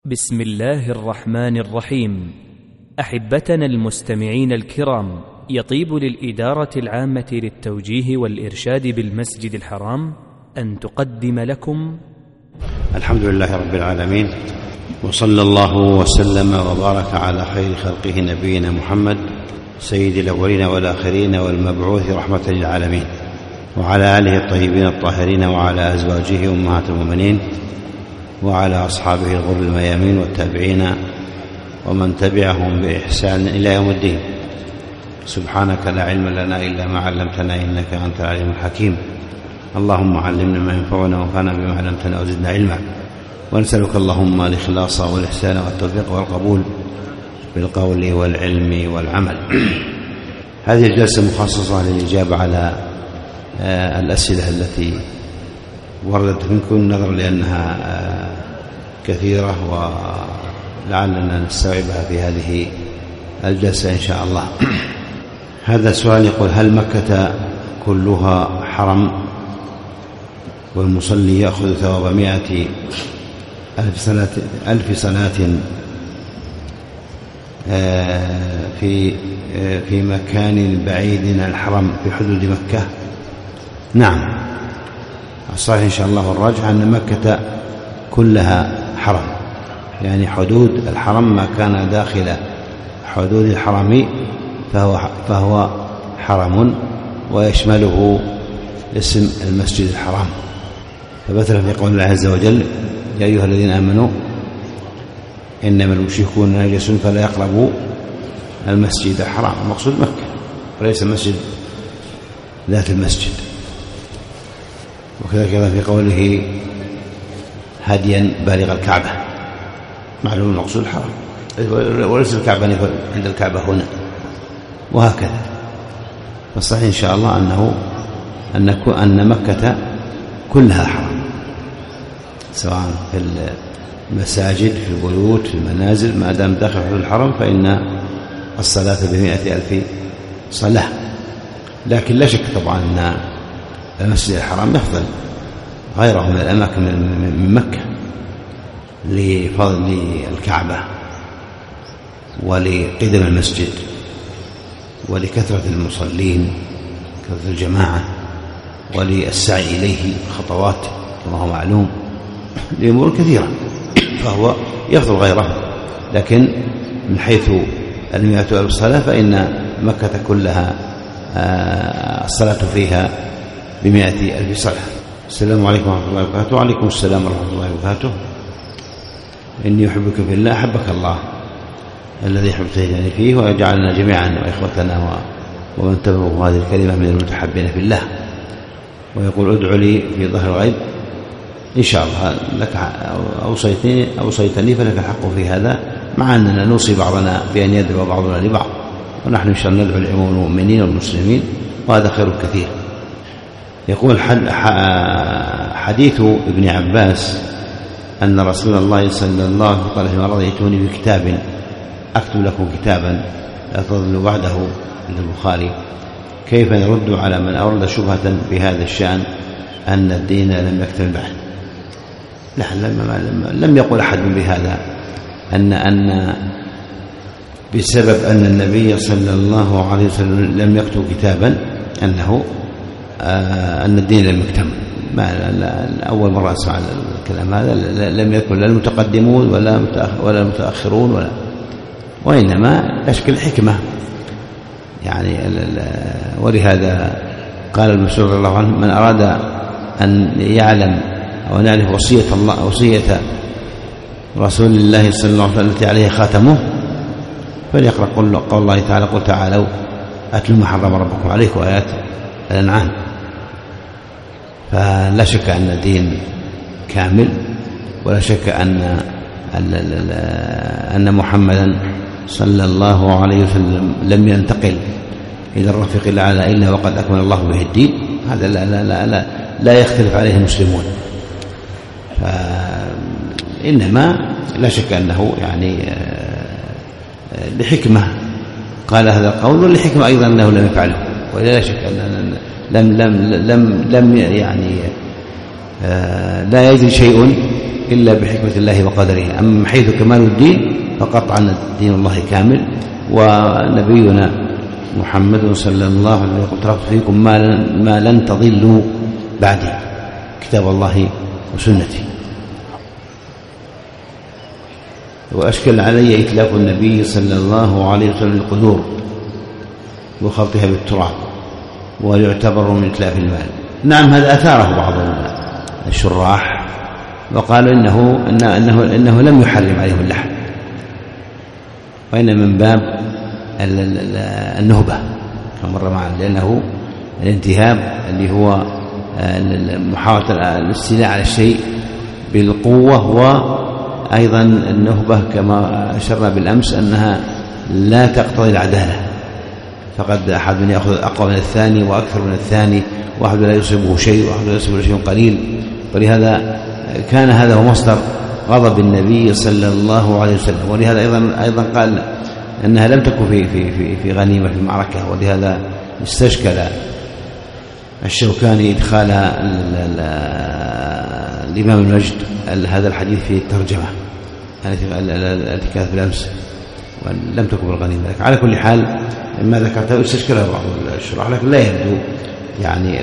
بسم الله الرحمن الرحيم. أحبتنا المستمعين الكرام، يطيب للإدارة العامة للتوجيه والإرشاد بالمسجد الحرام أن تقدم لكم الحمد لله رب العالمين، وصلى الله وسلم وبارك على خير خلقه نبينا محمد سيد الأولين والآخرين والمبعوث رحمة للعالمين، وعلى آله الطيبين الطاهرين، وعلى أزواجه أمهات المؤمنين، وعلى أصحابه الغر الميامين والتابعين ومن تبعهم بإحسان إلى يوم الدين. سبحانك لا علم لنا إلا ما علمتنا إنك أنت العليم الحكيم. اللهم علمنا ما ينفعنا وانفعنا بما علمتنا وزدنا علما، ونسألك اللهم الإخلاص والإحسان والتوفيق والقبول بالقول والعلم والعمل. هذه الجلسة مخصصة للإجابة على الأسئلة التي وردت منكم، نظرا لأنها كثيرة ولعلنا نستوعبها في هذه الجلسة إن شاء الله. هذا السؤال يقول: هل مكة كلها حرم والمصلي يأخذ ثواب 100,000 صلاة في مكان بعيد عن الحرم في حدود مكة؟ نعم، الصحيح إن شاء الله والراجح أن مكة كلها حرم، يعني حدود الحرم ما كان داخل حدود الحرم فهو حرم، ويشمله اسم المسجد الحرام. فمثلا في قول الله عز وجل: يا أيها الذين آمنوا إنما المشركون نجس فلا يقربوا المسجد الحرام. المقصود مكة وليس المسجد ذات المسجد. وكذلك في قوله: هديا بالغ الكعبة، معلوم المقصود الحرام وليس الكعبة عند الكعبة هنا، وهكذا. فالصحيح إن شاء الله أن مكة كلها حرام، سواء في المساجد، في البيوت، في المنازل، ما دام داخل حدود الحرم فإن الصلاة ب100,000 صلاة. لكن لا شك طبعا أن المسجد الحرام يفضل غيره من الأماكن من مكة لفضل الكعبة ولقدم المسجد ولكثرة المصلين، كثرة الجماعة، وللسعي إليه خطوات كما هو معلوم، لأمور كثيرة، فهو يفضل غيره. لكن من حيث 100,000 صلاة فإن مكة كلها الصلاة فيها ب100,000 صلاة. السلام عليكم ورحمة الله وبركاته. وعليكم السلام ورحمة الله وبركاته. إني أحبك في الله، أحبك الله الذي حببتني فيه، ويجعلنا جميعا وإخوتنا ومن تبعوا هذه الكلمة من المتحبين في الله. ويقول: ادعو لي في ظهر الغيب. إن شاء الله لك أوصيتني فلك الحق في هذا، مع أننا نوصي بعضنا بأن يدعو بعضنا لبعض، ونحن إن شاء الله ندعو لعموم المؤمنين والمسلمين، وهذا خير كثير. يقول: حديث ابن عباس أن رسول الله صلى الله عليه وسلم يأتوني بكتاب أكتب لكم كتابا لا تضلوا بعده عند البخاري، كيف نرد على من أورد شبهة بهذا الشأن أن الدين لم يكتمل بعد؟ لا، لم يقل أحد بهذا، أن بسبب أن النبي صلى الله عليه وسلم لم يكتب كتابا أن الدين لم يكتمل. أول مرة أسمع الكلام هذا. لم يكن لا المتقدمون ولا المتأخرون وإنما أشكل حكمة يعني. ولهذا قال المسعود رضي الله عنه: من أراد أن يعلم أو يعرف وصية رسول الله صلى الله عليه وسلم التي عليه خاتمه فليقرأ قول الله تعالى: قل تعالوا أتلوا ما حرم ربكم عليكم، آيات الأنعام. فلا شك أن الدين كامل، ولا شك أن محمدا صلى الله عليه وسلم لم ينتقل إلى الرفيق الأعلى إلا وقد أكمل الله به الدين. هذا لا يختلف عليه المسلمون. فإنما لا شك أنه يعني لحكمة قال هذا القول، ولحكمة أيضا أنه لم يفعله. ولا شك أن لم يعني لا يجري شيء إلا بحكمة الله وقدره. أما حيث كمال الدين فقطعا دين الله كامل. ونبينا محمد صلى الله عليه وسلم قل تركت فيكم ما لن تضلوا بعدي، كتاب الله وسنتي. وأشكل علي إتلاف النبي صلى الله عليه وسلم القدور وخلطها بالتراب ويعتبر من إتلاف المال. نعم، هذا أثاره بعض الشراح وقالوا إنه لم يحرم عليهم اللحم، وإن من باب النهبة كما مر معنا، لأنه الانتهاب اللي هو محاولة الاستيلاء على الشيء بالقوة، وأيضا النهبة كما أشرنا بالأمس أنها لا تقتضي العدالة، فقد أحد يأخذ أقوى من الثاني وأكثر من الثاني، واحد لا يصيبه شيء وواحد لا يصيبه شيء قليل. ولهذا كان هذا هو مصدر غضب النبي صلى الله عليه وسلم. ولهذا أيضا قال أنها لم تكن في غنيمة في المعركة، ولهذا استشكل الشوكاني إدخال الإمام المجد هذا الحديث في الترجمة التي كانت بالأمس ولم تكن بالغنيمة. على كل حال ما ذكرته استشكله بعض الشراح، لكن لا يبدو يعني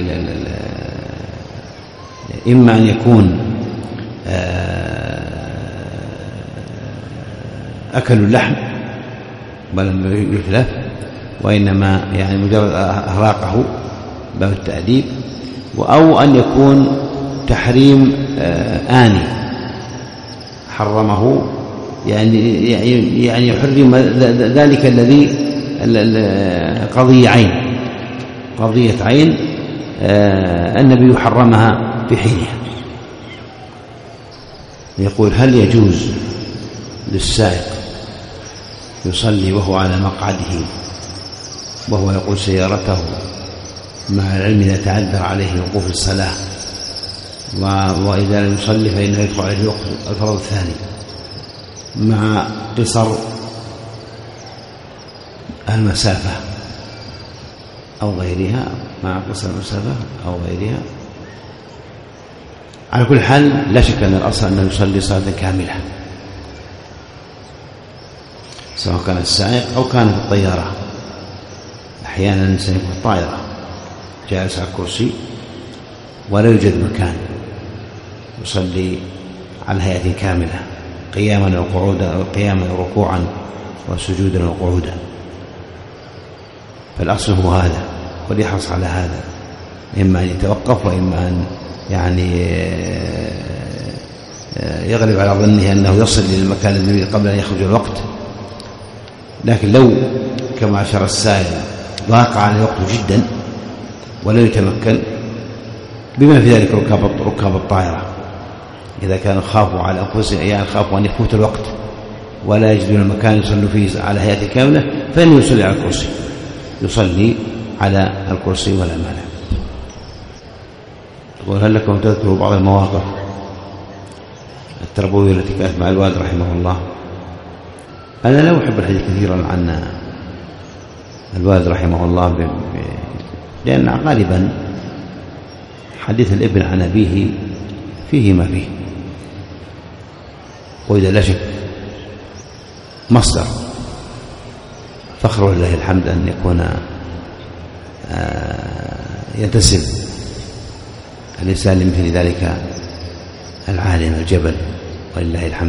إما أن يكون أكلوا اللحم ولم يتلف، وإنما يعني مجرد أهراقه باب التأديب، أو أن يكون تحريم آني حرمه، يعني يحرم ذلك الذي قضية عين النبي حرمها في حينها. يقول: هل يجوز للسائق يصلي وهو على مقعده وهو يقود سيارته مع العلم إذا تعذر عليه وقوف الصلاة، وإذا لم يصلي فإنه يدخل عليه وقت الفرض الثاني مع قصر المسافة أو غيرها، مع قصر المسافة أو غيرها؟ على كل حال لا شك أن الأصل أنه يصلي صلاة كاملة، سواء كان السائق أو كان في الطيارة. أحيانا الإنسان يكون في الطائرة جالس على الكرسي ولا يوجد مكان، يصلي على هيئة كاملة، قياما وقعودا، قياما وركوعا وسجودا وقعودا. فالأصل هو هذا، وليحرص على هذا، إما أن يتوقف وإما أن يعني يغلب على ظنه أنه يصل للمكان الذي قبل أن يخرج الوقت. لكن لو كما أشار السائل ضاق على الوقت جدا ولا يتمكن، بما في ذلك ركاب الطائرة إذا كانوا خافوا على أنفسهم، يعني خافوا أن يفوت الوقت ولا يجدون مكان يصلوا فيه على هيئة كاملة، فإنه يصلي على الكرسي، يصلي على الكرسي ولا مانع. يقول: هل لكم تذكروا بعض المواقف التربوية التي كانت مع الوالد رحمه الله؟ أنا لا أحب الحديث كثيرا عن الوالد رحمه الله، لأن غالبا حديث الابن عن أبيه فيه ما فيه، وإذا لا شك مصدر فخر ولله الحمد أن يكون ينتسب الإنسان لمثل ذلك العالم الجبل ولله الحمد.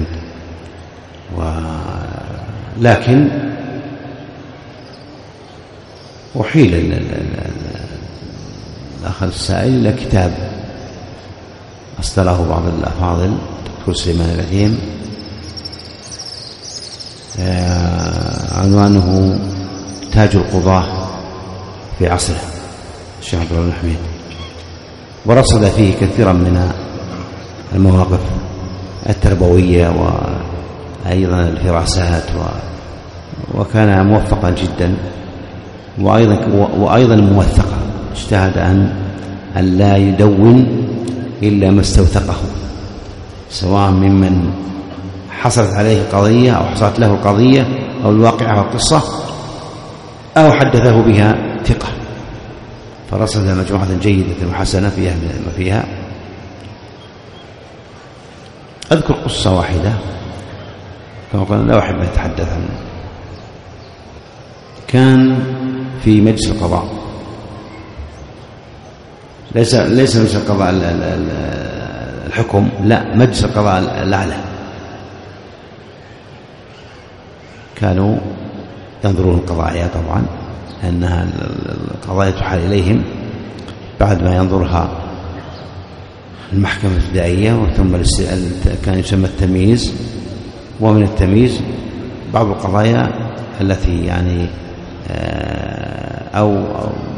لكن أحيل الأخ السائل إلى كتاب أصدره بعض الأفاضل دكتور سليمان العثيم، عنوانه تاج القضاة في عصره، الشيخ عبد الله الحميد، ورصد فيه كثيرا من المواقف التربوية وأيضا الفراسات، وكان موفقا جدا وأيضا موثقا. اجتهد أن لا يدون إلا ما استوثقه، سواء ممن حصلت عليه قضية أو حصلت له القضية أو الواقعة والقصة أو حدثه بها ثقة، فرصد مجموعة جيدة وحسنة فيها ما فيها. أذكر قصة واحدة كما قلنا لا أحب أن أتحدث عنه. كان في مجلس القضاء، ليس مجلس القضاء الحكم، لا، مجلس القضاء الأعلى، كانوا ينظرون القضايا طبعا لأنها القضايا تحال إليهم بعد ما ينظرها المحكمة الابتدائية، وثم كان يسمى التمييز، ومن التمييز بعض القضايا التي يعني أو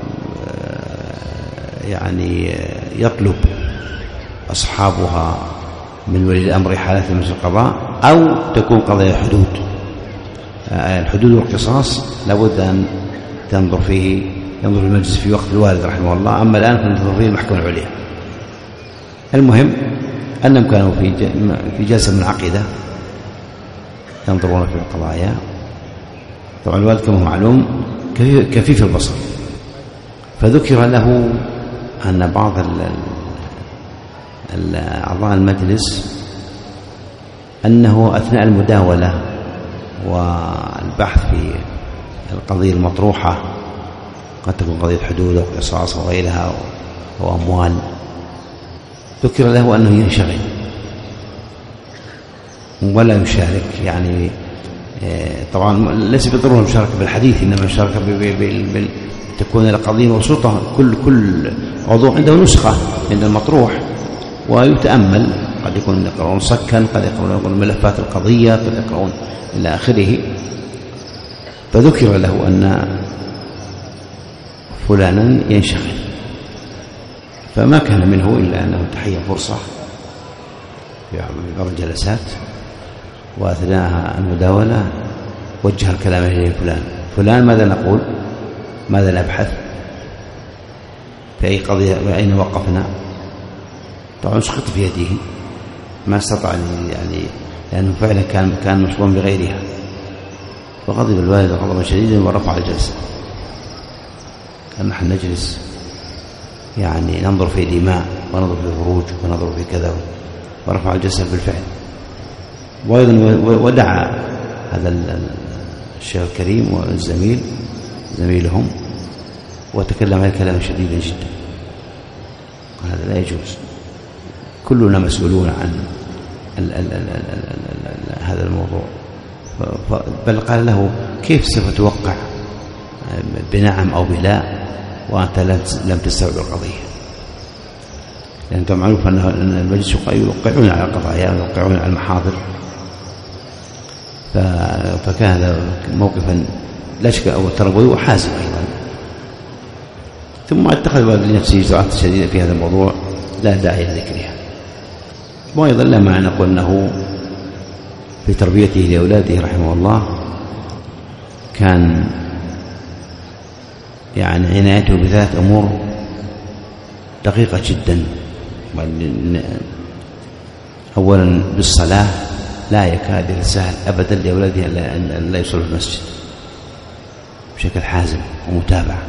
يعني يطلب أصحابها من ولي الأمر حالة مجلس القضاء، أو تكون قضايا حدود. الحدود والقصاص لابد أن ينظر المجلس في وقت الوالد رحمه الله، أما الآن فننظر فيه المحكمة العليا. المهم أنهم كانوا في جلسة منعقدة ينظرون في القضايا. طبعا الوالد كما هو معلوم كفيف البصر، فذكر له أن بعض أعضاء المجلس أنه أثناء المداولة والبحث في القضية المطروحة، قد تكون قضية حدود أو قصاص وغيرها أو أموال، ذكر له أنه ينشغل ولا يشارك. يعني طبعا ليس بالضرورة المشاركة بالحديث، إنما المشاركة تكون القضية مبسوطة، كل موضوع عنده نسخة عند المطروح ويتأمل، قد يكون يقرؤون صكا، قد يقرؤون ملفات القضية، قد يقرؤون إلى آخره. فذكر له أن فلانا ينشغل، فما كان منه إلا أنه تحية فرصة في بعض الجلسات، وأثناء المداولة وجه الكلام إليه فلان ماذا نقول، ماذا نبحث، في أي قضية، أين وقفنا. طبعا سقط في يده، ما استطاع يعني لأنه فعلا كان مشغول بغيرها. فغضب الوالد غضبا شديدا ورفع الجلسة. قال نحن نجلس يعني ننظر في دماء وننظر في فروج وننظر في كذا، ورفع الجلسة بالفعل. وأيضا ودعا هذا الشيخ الكريم والزميل زميلهم وتكلم عليه كلاما شديدا جدا. هذا لا يجوز، كلنا مسؤولون عن هذا الموضوع. بل قال له كيف سوف توقع بنعم أو بلا وأنت لم تستوعب القضية؟ لأن أنت معروف أن المجلس يوقعون على القضايا ويوقعون على المحاضر، فكان هذا موقفا لا شك أو تربوي وحازم أيضا. ثم اتخذ لنفسه إجراءات شديدة في هذا الموضوع لا داعي لذكرها. وأيضا لا معنى نقول أنه في تربيته لأولاده رحمه الله كان يعني عنايته بثلاث أمور دقيقة جدا. أولا بالصلاة، لا يكاد يتساهل أبدا لأولاده أن لا يصلوا في المسجد بشكل حازم ومتابعة.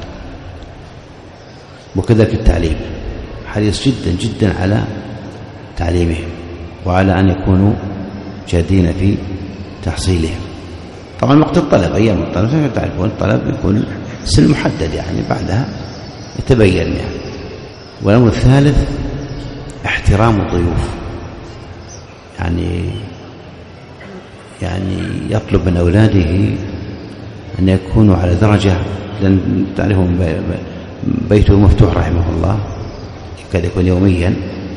وكذلك التعليم، حريص جدا جدا على تعليمهم وعلى أن يكونوا جادين في تحصيلهم. طبعا وقت الطلب، أيام الطلب تعرفون الطلب يكون سن محدد، يعني بعدها يتبين يعني. والأمر الثالث احترام الضيوف، يعني يطلب من أولاده أن يكونوا على درجة، لأن تعرفون بيته مفتوح رحمه الله، يكاد يكون يوميا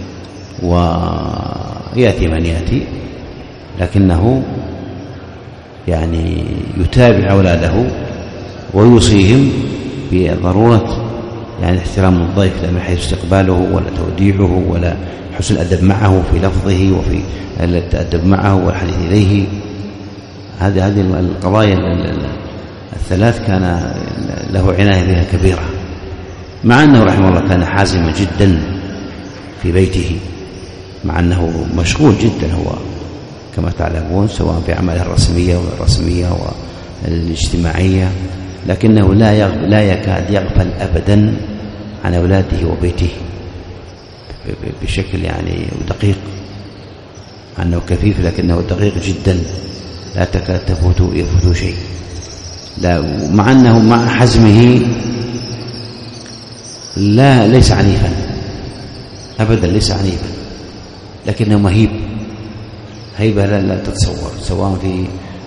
ويأتي من يأتي، لكنه يعني يتابع أولاده ويوصيهم بضرورة يعني احترام الضيف، لا من حيث استقباله ولا توديعه ولا حسن الأدب معه في لفظه وفي التأدب معه والحديث إليه. هذه القضايا الثلاث كان له عناية بها كبيرة، مع أنه رحمه الله كان حازما جدا في بيته، مع أنه مشغول جدا هو كما تعلمون، سواء في أعماله الرسمية والاجتماعية، لكنه لا يكاد يغفل أبدا عن أولاده وبيته بشكل يعني دقيق. أنه كثيف لكنه دقيق جدا، لا تكاد يفوت شيء. لا، مع أنه مع حزمه ليس عنيفا أبدا، ليس عنيفا، لكنه مهيب، هيبة لا تتصور، سواء في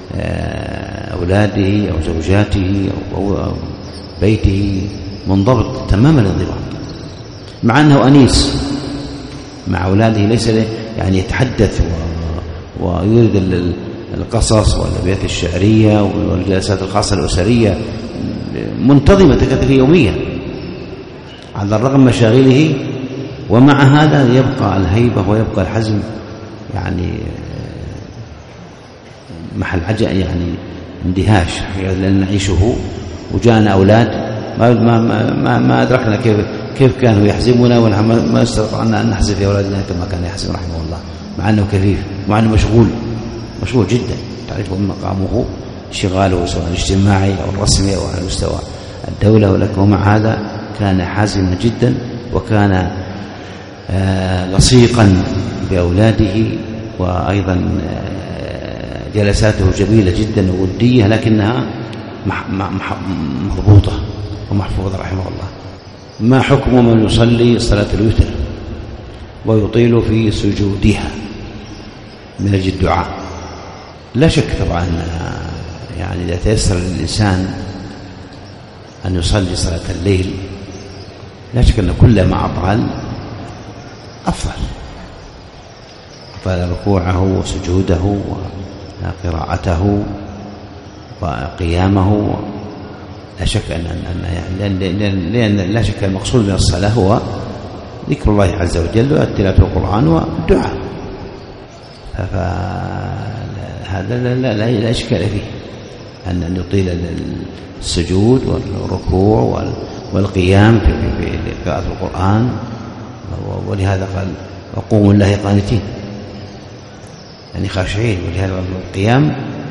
أولاده أو زوجاته أو بيته، منضبط تمام الانضباط، مع أنه أنيس مع أولاده، ليس يعني يتحدث ويريد القصص والأبيات الشعرية والجلسات الخاصة الأسرية منتظمة تكاد يوميا على الرغم من مشاغله، ومع هذا يبقى الهيبة ويبقى الحزم، يعني محل عجب، يعني اندهاش، لأن نعيشه. وجاءنا أولاد ما أدركنا كيف كانوا يحزمنا، وما استطعنا أن نحزم في أولادنا كما كان يحزم رحمه الله، مع أنه كثيف، مع أنه مشغول جدا، تعرف من مقامه شغاله سواء الاجتماعي أو الرسمي أو على مستوى الدولة، ولكن ومع هذا كان حازما جدا، وكان لصيقا بأولاده، وأيضا جلساته جميلة جدا وودية، لكنها مضبوطة ومحفوظة رحمه الله. ما حكم من يصلي صلاة الوتر ويطيل في سجودها من أجل الدعاء؟ لا شك طبعا، يعني إذا تيسر للإنسان أن يصلي صلاة الليل، لا شك أن كل ما أطال أفضل ركوعه وسجوده وقراءته وقيامه، لا شك لأن لا شك المقصود من الصلاة هو ذكر الله عز وجل وتلاوة القرآن والدعاء، فهذا لا إشكال فيه أن يطيل السجود والركوع والقيام في قراءة القرآن، ولهذا قال وقوموا لله قانتين، يعني خاشعين، ولهذا القيام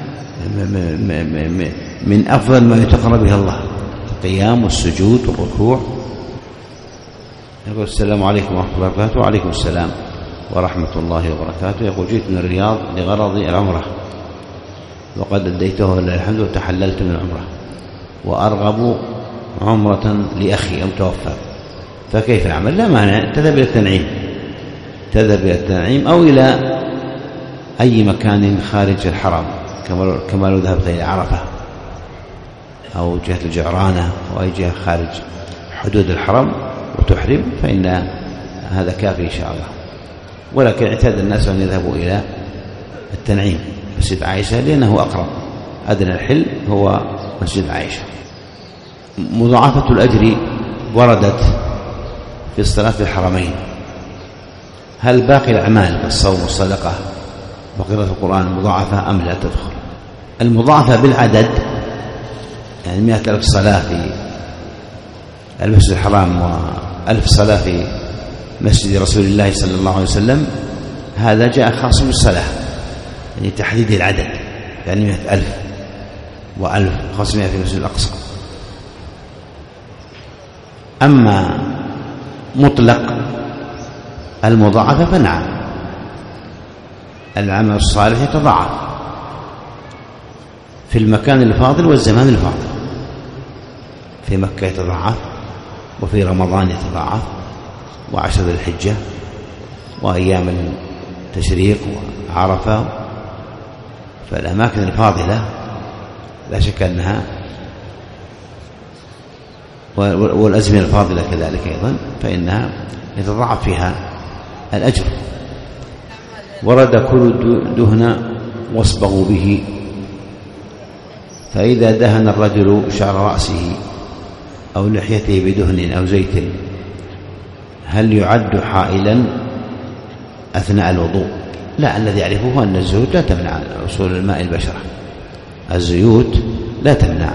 من أفضل ما يتقرب به الله، القيام والسجود والركوع. يقول السلام عليكم ورحمة الله وبركاته. وعليكم السلام ورحمة الله وبركاته. يقول جئت من الرياض لغرض العمرة، وقد أديته لله الحمد وتحللت من العمرة، وأرغب عمرة لأخي أو توفى، فكيف أعمل؟ لا مانع، تذهب إلى التنعيم أو إلى أي مكان خارج الحرم، كما لو ذهبت إلى عرفة أو جهة الجعرانة أو أي جهة خارج حدود الحرم وتحرم، فإن هذا كافي إن شاء الله. ولكن اعتاد الناس أن يذهبوا إلى التنعيم مسجد عائشة لأنه أقرب، أدنى الحل هو مسجد عائشة. مضاعفة الأجر وردت في الصلاة في الحرمين، هل باقي الأعمال كالصوم والصدقة وقراءة القرآن مضاعفة أم لا تدخل؟ المضاعفة بالعدد، يعني 100,000 صلاة في المسجد الحرام و1000 صلاة في مسجد رسول الله صلى الله عليه وسلم، هذا جاء خاص بالصلاة، يعني تحديد العدد، يعني 100,000 و1500 في المسجد الأقصى. أما مطلق المضاعفة فنعم، العمل الصالح يتضاعف في المكان الفاضل والزمان الفاضل، في مكة يتضاعف، وفي رمضان يتضاعف، وعشر ذي الحجة، وأيام التشريق وعرفة، فالأماكن الفاضلة لا شك أنها، والأزمنة الفاضلة كذلك أيضا، فإنها يتضاعف فيها الأجر. ورد كل دهن واصبغوا به، فإذا دهن الرجل شعر رأسه أو لحيته بدهن أو زيت، هل يعد حائلا أثناء الوضوء؟ لا، الذي يعرفه أن الزيوت لا تمنع وصول الماء البشرة، الزيوت لا تمنع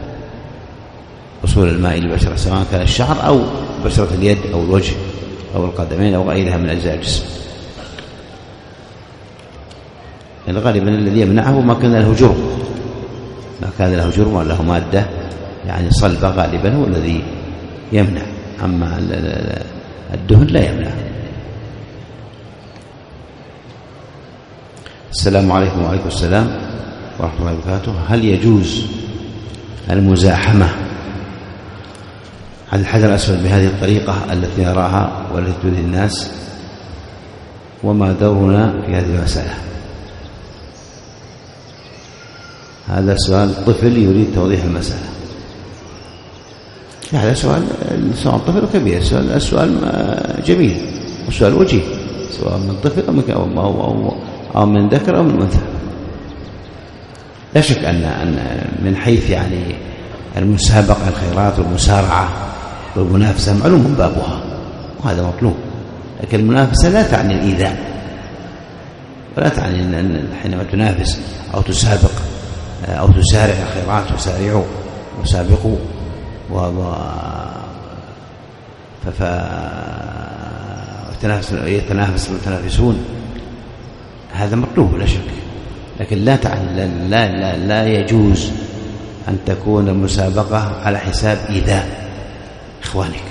وصول الماء البشرة، سواء كان الشعر أو بشرة اليد أو الوجه أو القدمين أو غيرها من أجزاء الجسم. يعني غالبا الذي يمنعه ما كان له جرم وله مادة يعني صلبة، غالبا هو الذي يمنع، أما الدهن لا يمنع. السلام عليكم. وعليكم السلام ورحمة الله وبركاته. هل يجوز المزاحمة على الحجر الأسود بهذه الطريقة التي نراها والتي تؤذي الناس؟ وما دورنا في هذه المسألة؟ هذا سؤال طفل يريد توضيح المسألة. هذا سؤال طفل كبير، السؤال جميل وسؤال وجيه، سواء من طفل أو من ذكر أو من أنثى. لا شك أن من حيث يعني المسابقة الخيرات والمسارعة والمنافسة معلوم بابها وهذا مطلوب، لكن المنافسة لا تعني الإيذاء، ولا تعني أن حينما تنافس أو تسابق أو تسارع الخيرات وسارعوا وسابقوا يتنافس المتنافسون، هذا مطلوب لا شك، لكن لا تعني لا يجوز أن تكون المسابقة على حساب إيذاء إخوانك.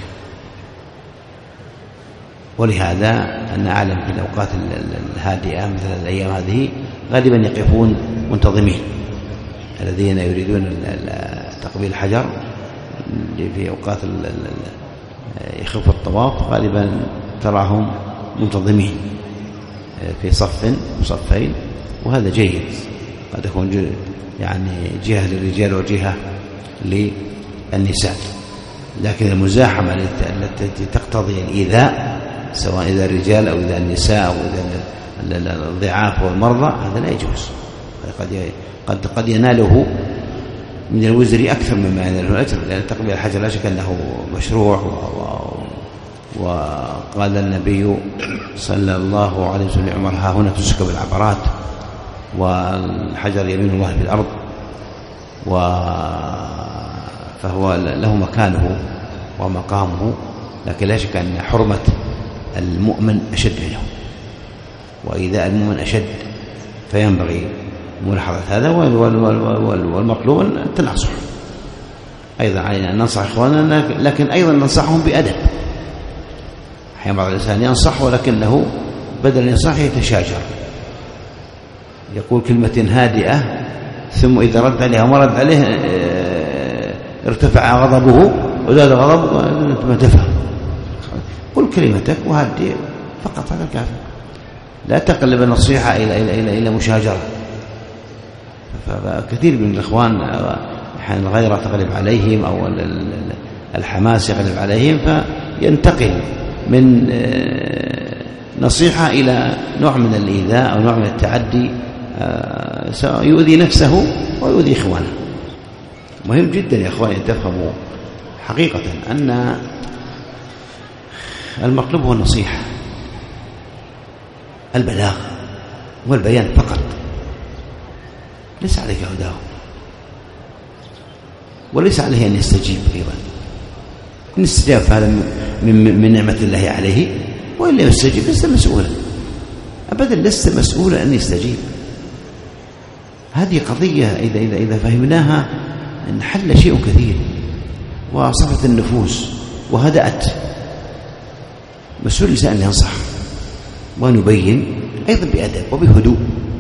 ولهذا أنا أعلم في الأوقات الهادئة مثل الأيام هذه غالبا يقفون منتظمين الذين يريدون تقبيل الحجر في أوقات يخف الطواف، غالبا تراهم منتظمين في صفين، وهذا جيد. قد يكون يعني جهة للرجال وجهة للنساء، لكن المزاحمة التي تقتضي الإيذاء سواء إذا الرجال أو إذا النساء أو إذا الضعاف والمرضى هذا لا يجوز. قد يناله من الوزر أكثر مما يناله الأجر، لأن تقبيل الحجر لا شك أنه مشروع، وقال النبي صلى الله عليه وسلم لعمر: ها هنا تسكب العبرات والحجر يمين الله في الأرض، فهو له مكانه ومقامه، لكن لا شك أن حرمة المؤمن أشد منه، وإذا المؤمن أشد فينبغي ملاحظة هذا. والمطلوب أن تنصح أيضا، علينا أن ننصح إخواننا، لكن أيضا ننصحهم بأدب. أحيانا بعض الإنسان ينصح ولكنه بدل ينصح يتشاجر، يقول كلمة هادئة ثم إذا رد عليها وما رد عليه ارتفع غضبه وزاد غضبه وأنت ما تفهم. قل كلمتك وهدي فقط، هذا كافي. لا تقلب النصيحة إلى مشاجرة. فكثير من الإخوان أحيانا الغيرة تغلب عليهم أو الحماس يغلب عليهم، فينتقل من نصيحة إلى نوع من الإيذاء أو نوع من التعدي، يؤذي نفسه ويؤذي إخوانه. مهم جدا يا إخواني أن تفهموا حقيقة أن المطلوب هو النصيحة، البلاغ والبيان فقط، ليس عليك هداه، وليس عليه أن يستجيب. أيضا إن استجاب فهذا من نعمة الله عليه، وإلا يستجيب لست مسؤولا أبدا، لست مسؤولا أن يستجيب. هذه قضية إذا فهمناها انحل شيء كثير وصفت النفوس وهدأت. مسؤول الإنسان أن ينصح ونبين أيضا بأدب وبهدوء.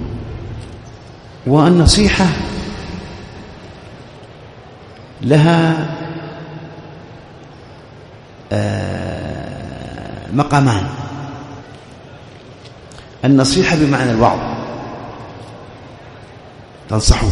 والنصيحة لها مقامان: النصيحة بمعنى الوعظ، تنصحه،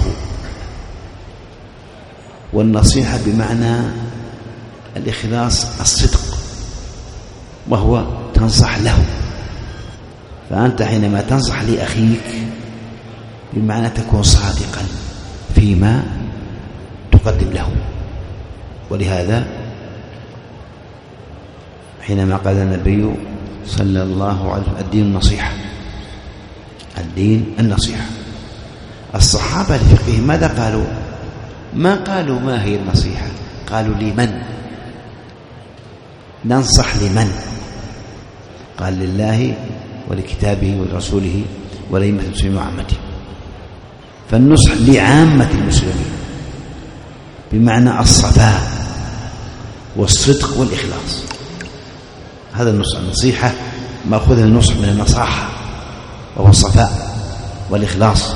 والنصيحة بمعنى الإخلاص، الصدق، وهو تنصح له. فأنت حينما تنصح لأخيك بمعنى تكون صادقا فيما تقدم له. ولهذا حينما قال النبي صلى الله عليه وسلم: الدين النصيحة، الدين النصيحة. الصحابة الفقه ماذا قالوا؟ ما قالوا ما هي النصيحة، قالوا لمن ننصح، لمن؟ قال: لله ولكتابه ولرسوله ولأئمة المسلمين وعامته. فالنصح لعامة المسلمين بمعنى الصفاء والصدق والإخلاص. هذا النصيحة مأخوذة من النصح من النصاحة، وهو الصفاء والإخلاص.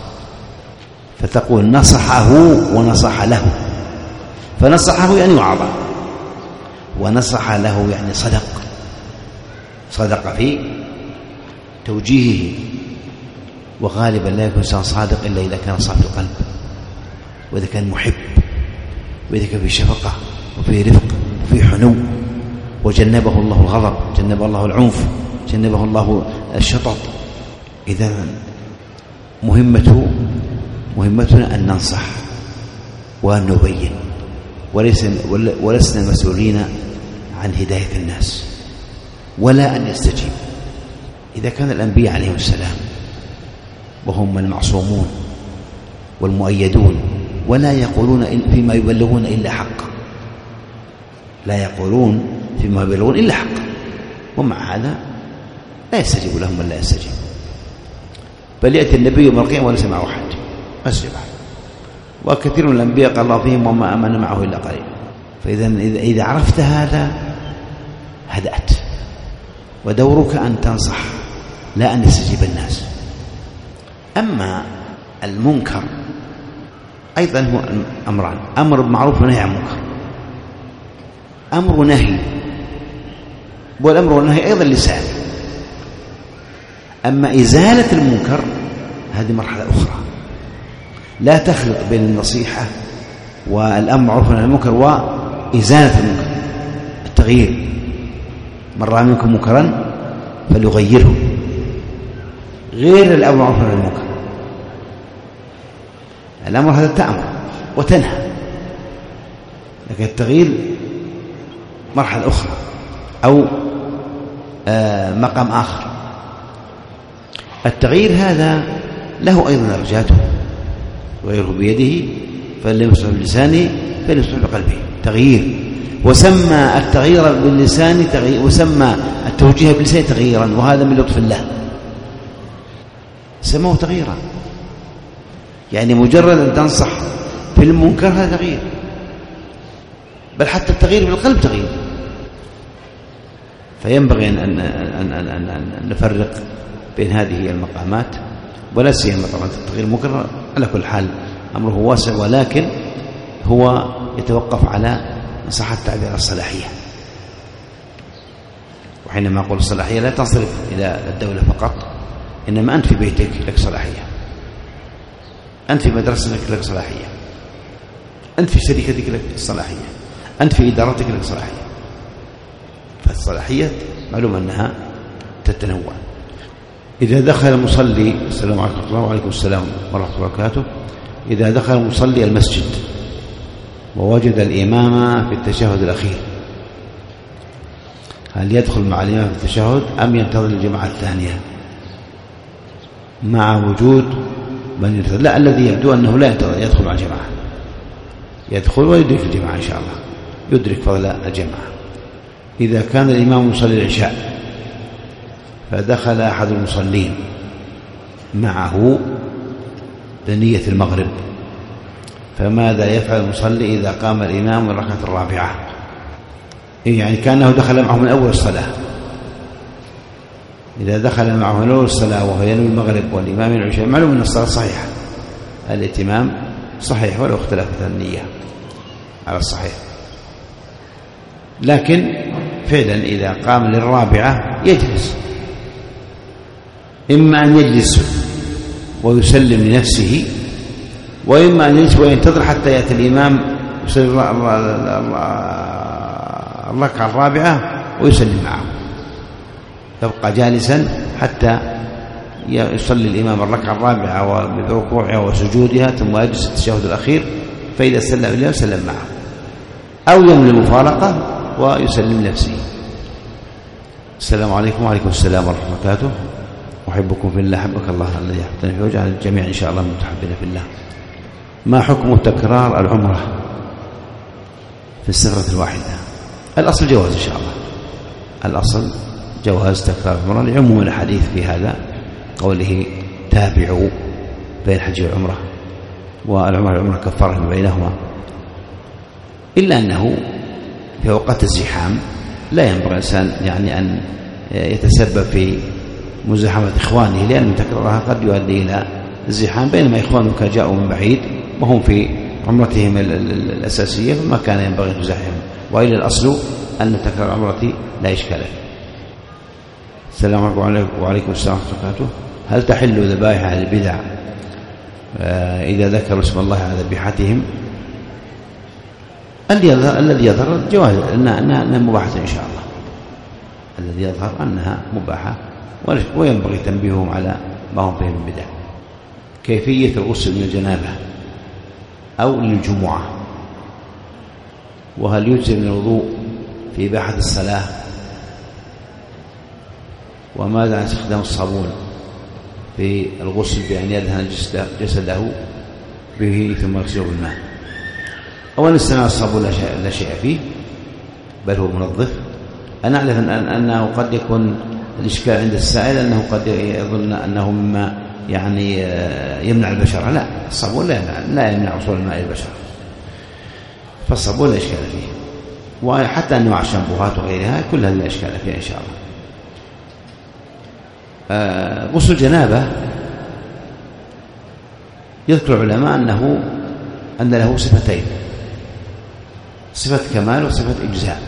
فتقول نصحه ونصح له، فنصحه يعني وعظ، ونصح له يعني صدق في توجيهه. وغالبا لا يكون إنسان صادق إلا إذا كان صافي القلب، وإذا كان محب، وإذا كان في شفقة وفي رفق وفي حنو، وجنبه الله الغضب، جنبه الله العنف، جنبه الله الشطط. إذا مهمتنا أن ننصح وأن نبين، ولسنا مسؤولين عن هداية الناس ولا أن يستجيب. إذا كان الأنبياء عليهم السلام وهم المعصومون والمؤيدون ولا يقولون فيما يبلغون إلا حق، لا يقولون فيما يبلغون إلا حق، ومع هذا لا يستجيب لهم ولا يستجيب، بل يأتي النبي يوم القيامة وليس معه حج، أسجب. وكثير من الأنبياء قال الله فيهم وما آمن معه إلا قليل. فإذا عرفت هذا هدأت، ودورك أن تنصح لا أن يستجيب الناس. أما المنكر أيضا هو أمران: أمر بالمعروف ونهي عن منكر. أمر ونهي، والأمر والنهي أيضا لسان. أما إزالة المنكر هذه مرحلة أخرى، لا تخلط بين النصيحة والأمر بالمعروف والنهي عن المنكر وإزالة المنكر، التغيير. من رأى منكم منكرا فليغيره، غير الأمر بالمعروف والنهي عن المنكر. الأمر هذا تأمر وتنهى، لكن التغيير مرحلة أخرى أو مقام آخر. التغيير هذا له أيضا درجاته، وغيره بيده، فلم يصلح بلسانه فلم يصلح بقلبه، تغيير. وسمى التغيير باللسان تغيير، وسمى التوجيه باللسان تغييرا، وهذا من لطف الله، سموه تغييرا. يعني مجرد أن تنصح في المنكر هذا تغيير، بل حتى التغيير بالقلب تغيير. فينبغي أن نفرق بين هذه المقامات، ولا سيما طبعا التغيير المنكر على كل حال أمره واسع، ولكن هو يتوقف على صحة التعبير الصلاحية. وحينما أقول الصلاحية لا تصرف إلى الدولة فقط، إنما أنت في بيتك لك صلاحية، أنت في مدرستك لك صلاحية، أنت في شركتك لك صلاحية، أنت في إدارتك لك صلاحية. فالصلاحية معلوم أنها تتنوع. إذا دخل المصلي، السلام عليكم ورحمة الله، وعليكم السلام ورحمة الله وبركاته، إذا دخل المصلي المسجد ووجد الإمام في التشهد الأخير، هل يدخل مع الإمام في التشهد أم ينتظر الجماعة الثانية مع وجود من ينتظر؟ لا، الذي يبدو أنه لا ينتظر، يدخل مع الجماعة، يدخل ويدرك الجماعة إن شاء الله، يدرك فضل الجماعة. إذا كان الإمام يصلي العشاء فدخل أحد المصلين معه بنية المغرب، فماذا يفعل المصلي إذا قام الإمام من الركعة الرابعة؟ يعني كأنه دخل معه من أول الصلاة. إذا دخل معه من أول الصلاة وهو ينوي المغرب والإمام العشاء، معلوم أن الصلاة صحيحة، الاتمام صحيح ولو اختلفت النية على الصحيح. لكن فعلا إذا قام للرابعة يجلس، إما أن يجلس ويسلم لنفسه، وإما أن يجلس وينتظر حتى يأتي الإمام يسلم الركعة الرابعة ويسلم معه، يبقى جالسا حتى يصلي الإمام الركعة الرابعة بركوعها وسجودها، ثم يجلس التشهد الأخير، فإذا سلم الإمام سلم معه، أو يملي المفارقة ويسلم نفسه. السلام عليكم. وعليكم السلام ورحمة الله وبركاته. أحبكم في الله، أحبك الله الذي يحبنا فيه، ويجعل الجميع إن شاء الله متحبين في الله. ما حكم تكرار العمرة في السفرة الواحدة؟ الأصل جواز إن شاء الله، الأصل جواز تكرار العمرة لعموم الحديث في هذا، قوله تابعوا بين الحج والعمرة، والعمرة كفارة بينهما، إلا أنه في أوقات الزحام لا ينبغي الإنسان يعني أن يتسبب في مزاحمة إخوانه، لأن تكرارها قد يؤدي إلى الزحام، بينما إخوانك جاءوا من بعيد وهم في عمرتهم الأساسية فما كان ينبغي أن تزاحمهم، وإلى الأصل أن تكرار عمرتي لا إشكال فيه. السلام عليكم وعليكم السلام ورحمة الله وبركاته. هل تحل ذبائح أهل البدع إذا ذكروا اسم الله على ذبيحتهم؟ الذي يظهر جواز أنها مباحة إن شاء الله، الذي يظهر أنها مباحة، وينبغي تنبيههم على ما هم فيه من بدع. كيفية الغسل من الجنابة أو للجمعة، وهل يجزي من الوضوء في إباحة الصلاة، وماذا عن استخدام الصابون في الغسل بأن يدهن جسده به ثم يغسله بالماء؟ أولا استعمال الصابون لا شيء فيه، بل هو منظف. أنا أعرف أنه قد يكون الإشكال عند السائل أنه قد يظن أنه مما يعني يمنع البشرة. لا، الصابون لا يمنع وصول الماء البشرة، فالصابون لا إشكال فيه، وحتى أنواع الشامبوهات وغيرها كلها لا إشكال فيها إن شاء الله. غسل الجنابة يذكر العلماء أن له صفتين، صفة كمال وصفة إجزاء.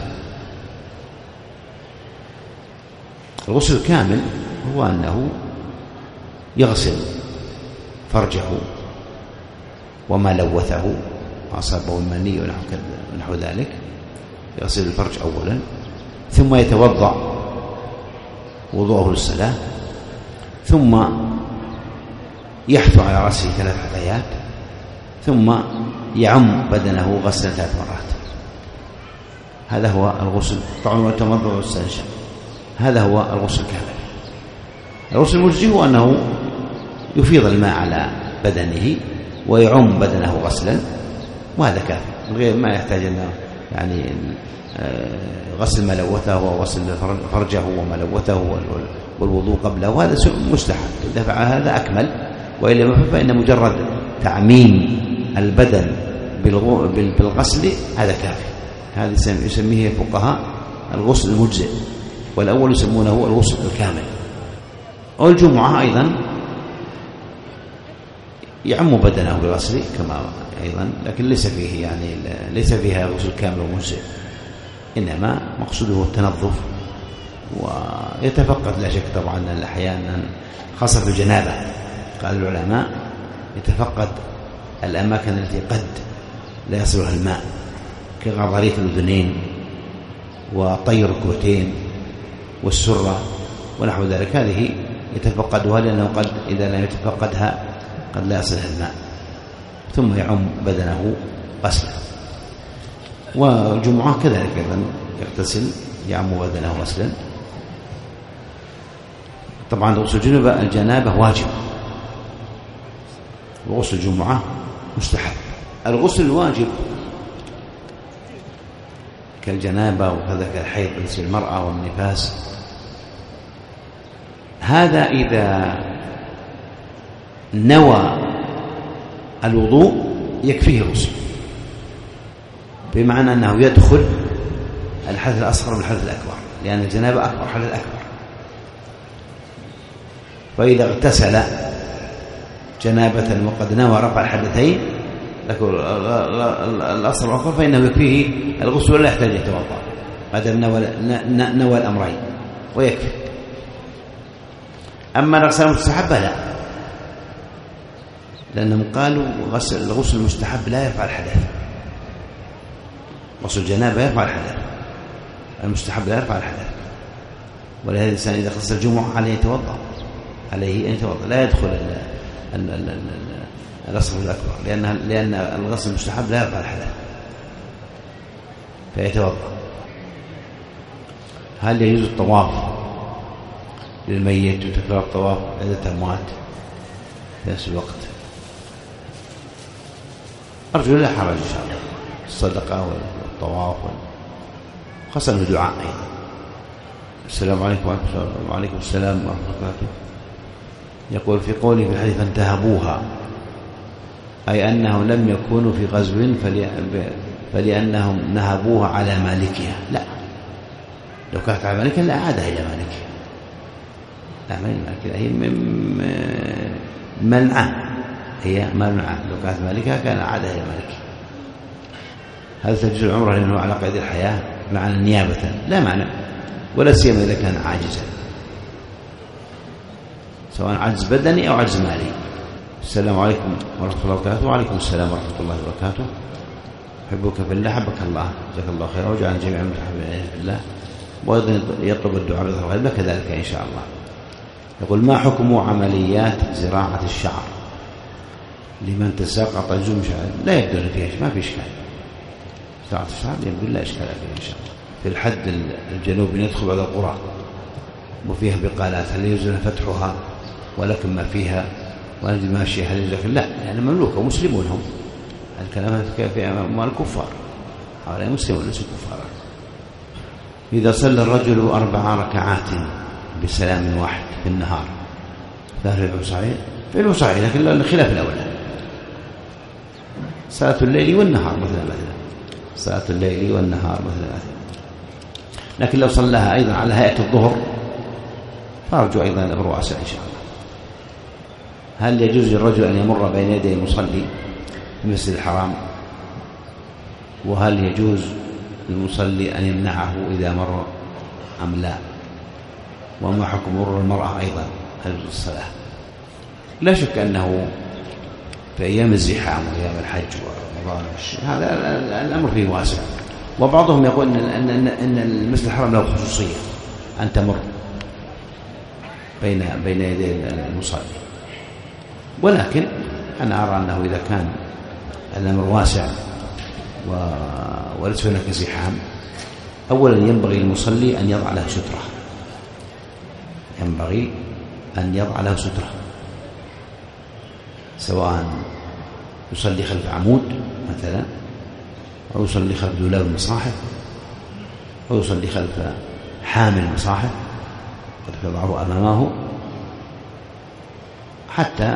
الغسل الكامل هو أنه يغسل فرجه وما لوثه وأصابه المني ونحو ذلك، يغسل الفرج أولا، ثم يتوضأ وضوءه للصلاة، ثم يحثو على رأسه 3 حثيات، ثم يعم بدنه غسلا 3 مرات. هذا هو الغسل. طبعا يتمضمض ويستنشق، هذا هو الغسل الكامل. الغسل المجزي هو أنه يفيض الماء على بدنه ويعم بدنه غسلا، وهذا كافي، من غير ما يحتاج أنه يعني غسل ما لوثه وغسل فرجه وما لوثه والوضوء قبله، وهذا مستحب. إذا فعل هذا أكمل، وإلا فإن مجرد تعميم البدن بالغسل هذا كافي. هذا يسميه الفقهاء الغسل المجزئ، والأول يسمونه الغسل الكامل. والجمعة أيضا يعم بدنه بالغسل كما أيضا، لكن ليس فيها غسل كامل ومجزئ، إنما مقصوده التنظف ويتفقد. لا شك طبعا أن أحيانا خاصة في الجنابة قال العلماء يتفقد الأماكن التي قد لا يصلها الماء، كغضاريف الأذنين وطي الركبتين والسرة ونحو ذلك، هذه يتفقدها، لأنه قد إذا لم يتفقدها قد لا يصلها الماء، ثم يعم بدنه غسلا. والجمعة كذلك أيضا يغتسل يعم بدنه غسلا. طبعا غسل الجنابة واجب، وغسل الجمعة مستحب. الغسل الواجب كالجنابة وكذا كالحيض بالنسبة للمرأة والنفاس، هذا إذا نوى الوضوء يكفيه الغسل، بمعنى أنه يدخل الحدث الأصغر والحدث الأكبر، لأن الجنابة أكبر حدث أكبر. فإذا اغتسل جنابة وقد نوى رفع الحدثين الأصغر والأكبر فإنه يكفيه الغسل ولا يحتاج يتوضأ، ما دام نوى الأمرين ويكفي. أما الغسل المستحب لا، لأنهم قالوا الغسل المستحب لا يرفع الحدث، غسل الجنابة يرفع الحدث، المستحب لا يرفع الحدث. ولهذا الإنسان إذا غسل الجمعة عليه أن يتوضأ، لا يدخل الأصغر الأكبر، لأن الغسل المستحب لا يرفع الحدث فيتوضأ. هل يجوز الطواف للميت وتكرار الطواف عدة أموات في نفس الوقت؟ أرجو لا حرج إن شاء الله، الصدقة والطواف خاصة الدعاء أيضا. السلام عليكم وعليكم السلام ورحمة الله وبركاته. يقول في قوله في الحديث فانتهبوها، أي أنهم لم يكونوا في غزو فلأنهم نهبوها على مالكها. لا، لو كانت على مالكها لأعادها إلى مالكها، لا ما هي مالكة، هي منعة، هي منعة. لو كانت مالكة كان عادها هي مالكة. هل تجوز العمرة لأنه على قيد الحياة معنى نيابة؟ لا معنى، ولا سيما إذا كان عاجزا، سواء عجز بدني أو عجز مالي. السلام عليكم ورحمة الله وبركاته. وعليكم السلام ورحمة الله وبركاته. أحبك في الله، حبك الله، جزاك الله خيرا، وجعلنا جميعا متحابين في الله. وأيضا يطلب الدعاء بظهر غيبه كذلك إن شاء الله. يقول: ما حكم عمليات زراعة الشعر لمن تساقط جزء شعر؟ لا يبدو فيها ما في إشكال. زراعة الشعر يبدو لا إشكال فيها إن شاء الله. في الحد الجنوبي ندخل بعض القرى وفيها بقالات، هل يجوز فتحها ولكن ما فيها ونجد ماشية، هل يجوز؟ لا، يعني مملوكة مسلمون هم. الكلام في أموال الكفار، هؤلاء مسلمون ليسوا كفار. إذا صلى الرجل 4 ركعات بسلام واحد في النهار فهل يعود صحيح؟ فعله صحيح، لكن خلاف الأولى. صلاة الليل والنهار مثلا، صلاة الليل والنهار مثلا. لكن لو صلىها أيضا على هيئة الظهر فأرجو أيضا الأمر واسع إن شاء الله. هل يجوز للرجل أن يمر بين يدي المصلي في المسجد الحرام؟ وهل يجوز للمصلي أن يمنعه إذا مر أم لا؟ وما حكم مرور المرأة أيضا هل الصلاة؟ لا شك أنه في أيام الزحام وأيام الحج ورمضان هذا الأمر فيه واسع. وبعضهم يقول أن المسجد الحرام له خصوصية أن تمر بين يدي المصلي، ولكن أنا أرى أنه إذا كان الأمر واسع وليس هناك زحام، أولا ينبغي للمصلي أن يضع له سترة، ينبغي أن يضع له سترة، سواء يصلي خلف عمود مثلا، أو يصلي خلف دولاب المصاحف، أو يصلي خلف حامل المصاحف قد يضعه أمامه، حتى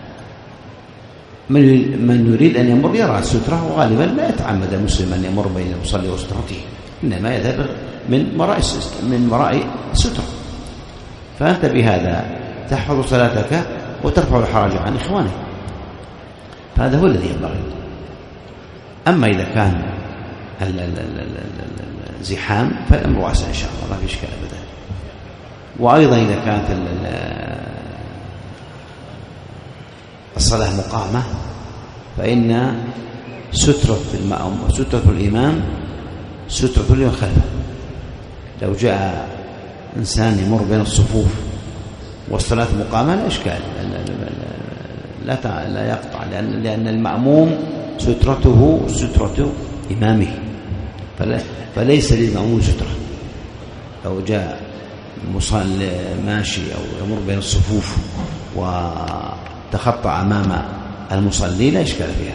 من يريد أن يمر يرى السترة. وغالبا لا يتعمد المسلم أن يمر بين المصلي وسترته، إنما يذهب من وراء السترة. فأنت بهذا تحفظ صلاتك وترفع الحرج عن إخوانك، فهذا هو الذي ينبغي. أما إذا كان الزحام فالأمر واسع إن شاء الله، ما في إشكال أبدا. وأيضا إذا كانت الصلاة مقامة فإن سترة المأموم وسترة الإمام سترة لمن خلفه. لو جاء إنسان يمر بين الصفوف والصلاة مقامة لا إشكال، لا يقطع، لأن المأموم سترته سترة إمامه، فليس للمأموم سترة. لو جاء مصلي ماشي أو يمر بين الصفوف وتخطى أمام المصلي لا إشكال فيها.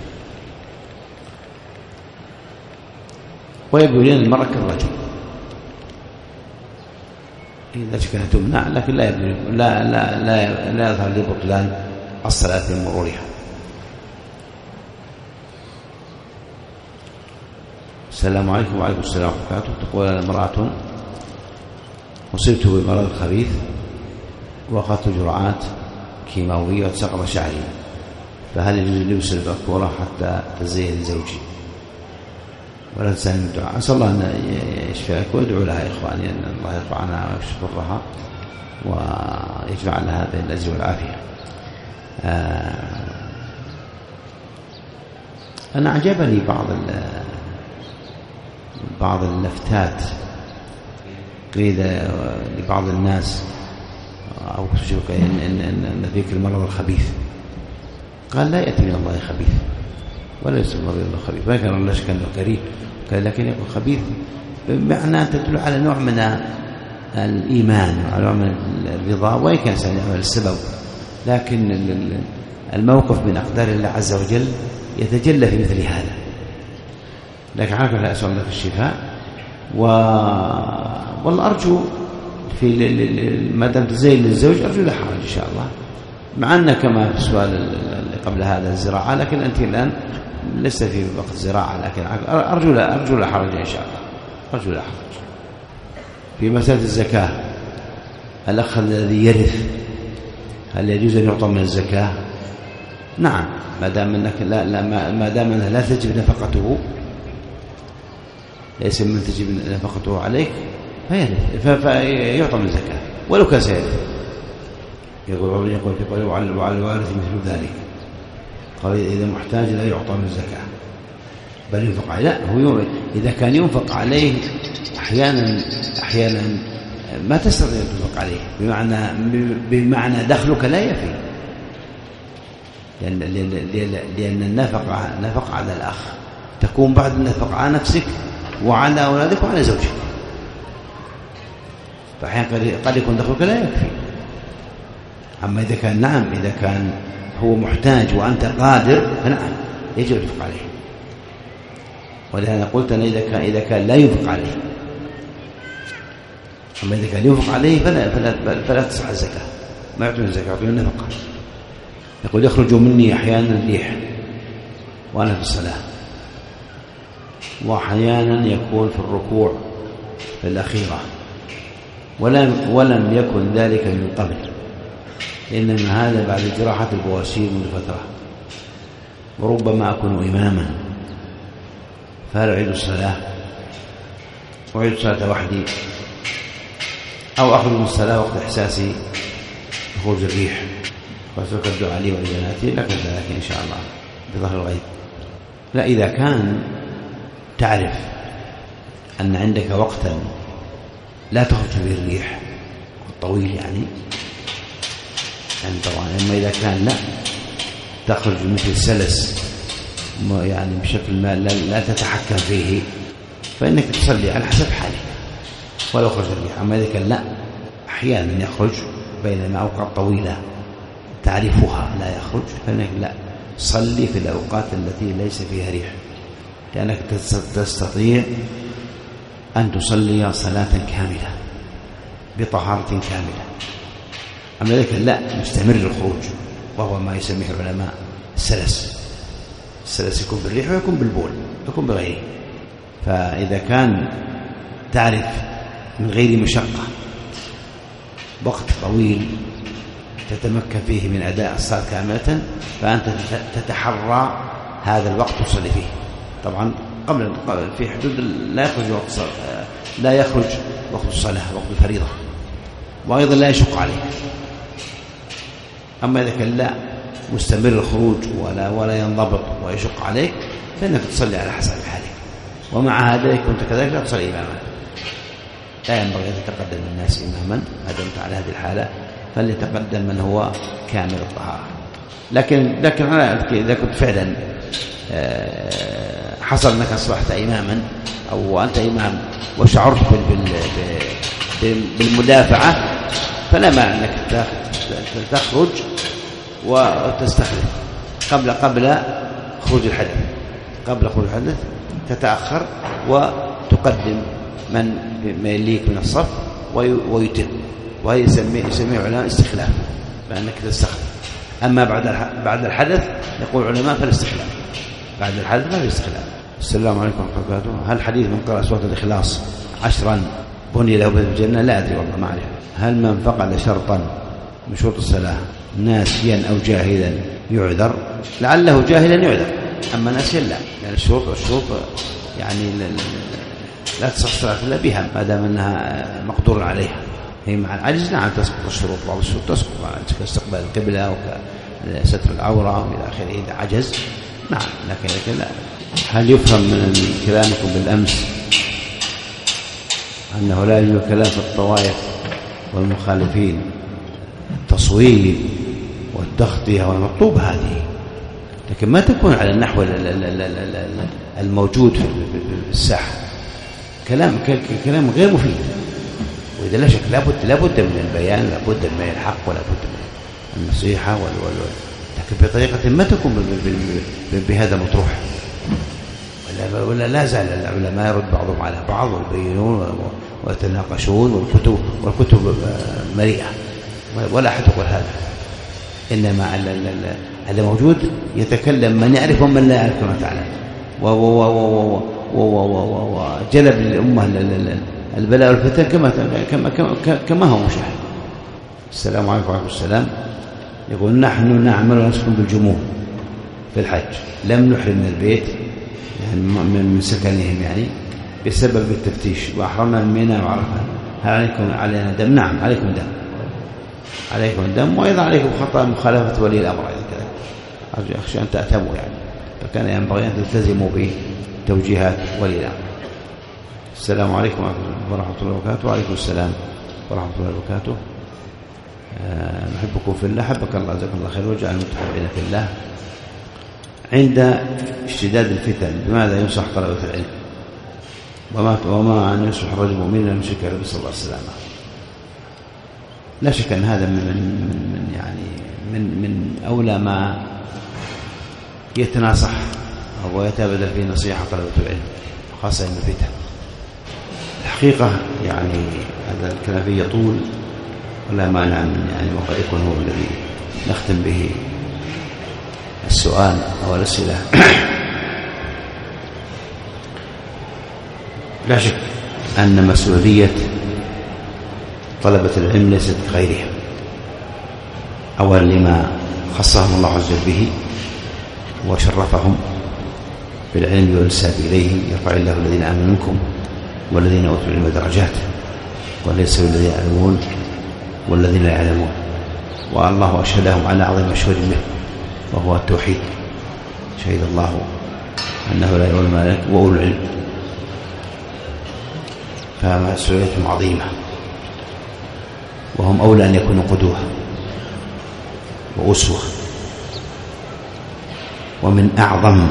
ويبدو لنا المرأة كالرجل إذا كانت تمنع، لكن لا يبدو لا يظهر لبطلان الصلاة بمرورها. السلام عليكم. وعليكم السلام ورحمة الله وبركاته. تقول أنا امرأة أصبت بمرض خبيث وأخذت جرعات كيماوية وتساقط شعري، فهل يجوز لبس البكورة حتى تزين لزوجي؟ ولا تسألني الدعاء. أسأل الله أن يشفيك وادعو لها يا إخواني أن الله يرفع عنها ويكشف ضرها ويجمع لها بين الأجر والعافية. أنا أعجبني بعض اللفتات قيل لبعض الناس أو تشوف أن ذيك المرض الخبيث، قال لا يأتي من الله خبيث ولا يسمى الله خبيث، ما كان الله كان كريم، لكن يقول خبيث بمعنى تدل على نوع من الإيمان وعلى نوع من الرضا، وإن كان يعمل السبب، لكن الموقف من أقدار الله عز وجل يتجلى في مثل هذا. لكن عارف لا أسأل الله في الشفاء. والله أرجو في ما دام تزين للزوج أرجو لا حرج إن شاء الله، مع أن كما في السؤال اللي قبل هذا الزراعة، لكن أنت الآن ليس في وقت زراعة، لكن أرجو لا حرج إن شاء الله، أرجو لا حرج. في مسألة الزكاة الأخ الذي يرث هل يجوز أن يعطى من الزكاة؟ نعم، ما دام أنك لا تجب نفقته، ليس من تجب نفقته عليك فيعطى من الزكاة ولو كان سيرث. يقول في قوله وعلى الوارث مثل ذلك، قال إذا محتاج لا يعطى من الزكاة بل ينفق عليه. لا، هو إذا كان ينفق عليه أحيانا ما تستطيع أن تنفق عليه، بمعنى دخلك لا يفي، لأن النفقة على الأخ تكون بعد النفقة على نفسك وعلى أولادك وعلى زوجك، فأحيانا قد يكون دخلك لا يكفي. أما إذا كان هو محتاج وأنت قادر فنعم يجب الإنفاق عليه. ولهذا قلت أنا إذا كان لا ينفق عليه. أما إذا كان ينفق عليه فلا تصح الزكاة، ما يعطون الزكاة، يعطون النفقة. يقول يخرج مني أحيانا الريح وأنا في الصلاة، وأحيانا يكون في الركوع في الأخيرة، ولم يكن ذلك من قبل، إنما هذا بعد جراحة البواسير من فترة، وربما أكون إماما، فهل أعيد الصلاة وحدي أو أخرج من الصلاة وقت إحساسي بخروج الريح وأترك الدعاء لي ولبناتي؟ لكن ذلك إن شاء الله بظهر الغيب. لا، إذا كان تعرف أن عندك وقتا لا تخرج به الريح الطويل يعني طبعا. أما إذا كان لا تخرج مثل السلس يعني بشكل ما لا تتحكم فيه، فإنك تصلي على حسب حالك ولو خرج الريح. أما إذا كان لا أحيانا يخرج بينما أوقات طويلة تعرفها لا يخرج، فإنك لا صلي في الأوقات التي ليس فيها ريح، لأنك تستطيع أن تصلي صلاة كاملة بطهارة كاملة. أما ذلك لا مستمر الخروج، وهو ما يسميه العلماء السلس يكون بالريح ويكون بالبول يكون بغيره. فإذا كان تعرف من غير مشقة وقت طويل تتمكن فيه من أداء الصلاة كاملة، فأنت تتحرى هذا الوقت تصلي فيه. طبعا قبل في حدود لا يخرج وقت الصلاة وقت الفريضة، وأيضا لا يشق عليك. أما إذا كان لا مستمر الخروج ولا ينضبط ويشق عليك، فإنك تصلي على حسب حالك. ومع هذا كنت كذلك لا تصلي إماما، لا ينبغي أن تتقدم الناس إماما ما دمت على هذه الحالة، فليتقدم من هو كامل الطهارة. لكن إذا كنت فعلا حصل أنك أصبحت إماما أو أنت إمام وشعرت بالمدافعة، فلا مانع أنك تخرج وتستخلف قبل خروج الحدث تتأخر وتقدم من يليك من الصف ويتم، وهي يسميه علماء استخلاف، فأنك تستخلف. أما بعد الحدث يقول علماء فالاستخلاف، بعد الحدث ما في استخلاف. السلام عليكم ورحمة الله وبركاته. هل حديث من قرأ سورة الإخلاص 10 بني له بيت الجنة؟ لا أدري والله ما أعرف. هل من فقد شرطا من شروط الصلاة ناسيا أو جاهلا يعذر؟ لعله جاهلا يعذر، أما ناسيا لا، يعني الشروط يعني لا تصح الصلاة إلا بها ما دام أنها مقدور عليها. هي مع العجز نعم تسقط الشروط، بعض الشروط تسقط كاستقبال القبلة وكستر العورة وإلى آخره إذا عجز، نعم. لكن لا. هل يفهم من كلامكم بالأمس أنه لا يوجد كلام في الطوائف والمخالفين، التصوير والتغطية والمطلوب هذه، لكن ما تكون على النحو الموجود في الساحة، كلام غير مفيد. وإذا لا شك لابد من البيان، لابد من الحق، ولابد من النصيحة لكن بطريقة ما تكون بهذا المطروح، ولا لا زال العلماء يرد بعضهم على بعض ويبينون ويتناقشون، والكتب مليئة، ولا أحد يقول هذا. إنما هذا موجود يتكلم من يعرف ومن لا يعرف كما تعلم، وجلب للأمة البلاء والفتن كما هو مشاهد. السلام عليكم وعليكم السلام. يقول نحن نعمل ونسكن بالجموم في الحج، لم نحرم من البيت يعني من سكنهم يعني بسبب التفتيش، وأحرمنا من منى وعرفنا. هل علينا دم؟ نعم عليكم دم، عليكم الدم، وأيضا عليكم خطأ مخالفة ولي الأمر يعني كذا. أرجو أخشى أن تأتموا يعني، فكان ينبغي أن تلتزموا بتوجيهات ولي الأمر. السلام عليكم ورحمة الله وبركاته. وعليكم السلام ورحمة الله وبركاته. نحبكم في الله، حبك الله، جزاكم الله خير، وجعل المتحبين في الله. عند اشتداد الفتن بماذا ينصح طلبة العلم؟ وما أن يصلح الرجل مؤمنا من شرك النبي صلى الله عليه وسلم؟ لا شك أن هذا من أولى ما يتناصح أو يتبادل فيه نصيحة طلبة العلم، خاصة من الفتن. الحقيقة يعني هذا الكلام فيه يطول ولا مانع من يعني وقد يكون هو الذي نختم به السؤال أو الأسئلة. لا شك أن مسؤولية طلبة العلم ليست كغيرهم، أولا لما خصهم الله عز وجل به وشرفهم بالعلم والإنساب إليه، يرفع الله الذين آمنوا منكم والذين أوتوا العلم درجات وليس الذين يعلمون والذين لا يعلمون، والله أشهدهم على عظيم مشهود به وهو التوحيد. شهد الله أنه لا إله إلا الملائكة وأولو العلم، فمسؤوليتهم عظيمة، وهم أولى أن يكونوا قدوة وأسوة. ومن أعظم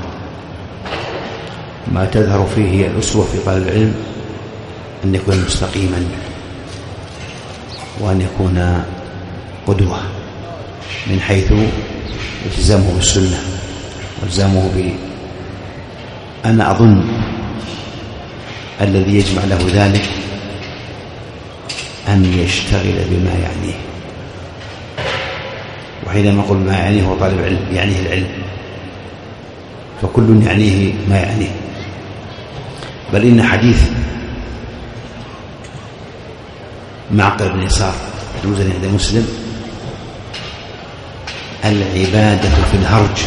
ما تظهر فيه الأسوة في طالب العلم أن يكون مستقيما، وأن يكون قدوة من حيث التزامه بالسنة والتزامه أنا أظن الذي يجمع له ذلك أن يشتغل بما يعنيه، وحينما نقول ما يعنيه هو طالب علم يعنيه العلم، فكل يعنيه ما يعنيه. بل إن حديث معقل بن يسار المزني عند مسلم: العبادة في الهرج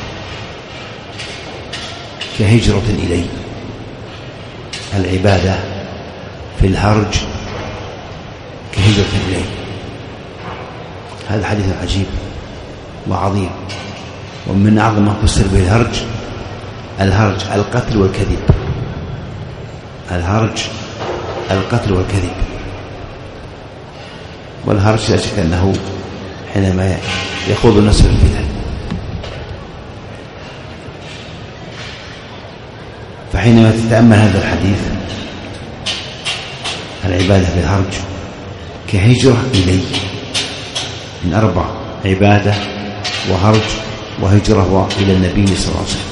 كهجرة إلي. العبادة في الهرج كهجرة إلي. هذا حديث عجيب وعظيم، ومن أعظم ما فسر به الهرج القتل والكذب. الهرج القتل والكذب. والهرج لا شك أنه حينما يخوض الناس في الفتن. فحينما تتأمل هذا الحديث: العبادة في الهرج كهجرة إلي، من أربع: عبادة وهرج وهجرة إلى النبي صلى الله عليه وسلم.